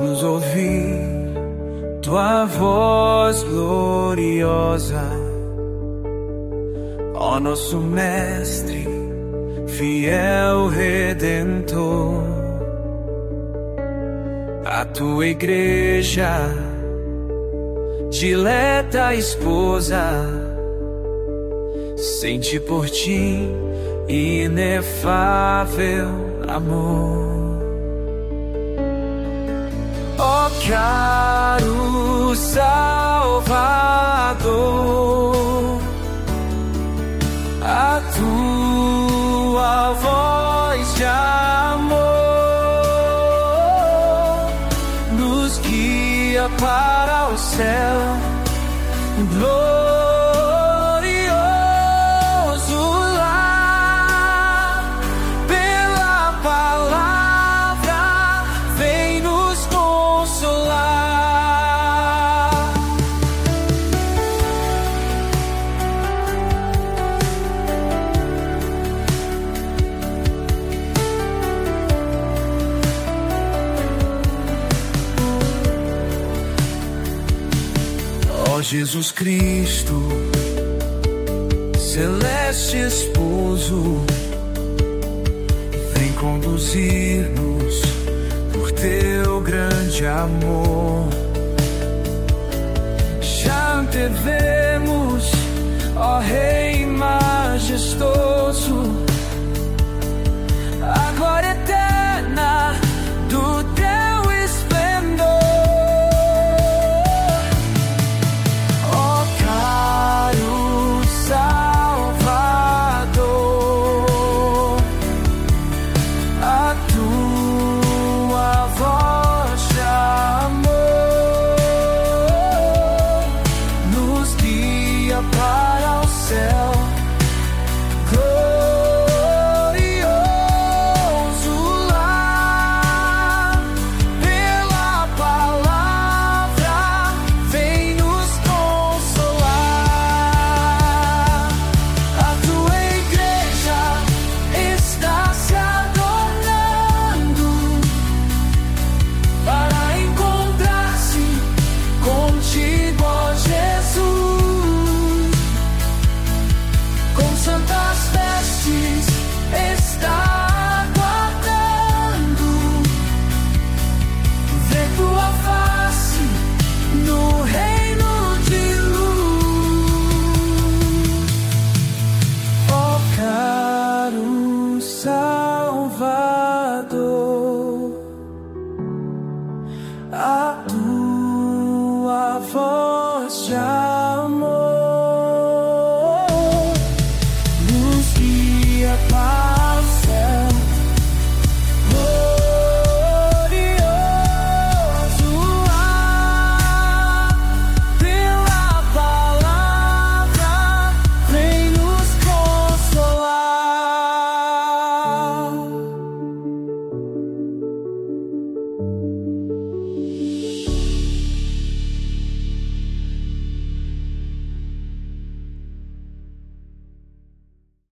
nos ouvir tua voz gloriosa, ó nosso Mestre, fiel Redentor. A tua igreja, dileta esposa, sente por ti inefável amor. Ó caro Salvador, a tua voz de amor nos guia para o céu glorioso lá. Pela palavra vem nos consolar. Ó Jesus Cristo, celeste esposo, vem conduzir-nos por teu grande amor. Já antevê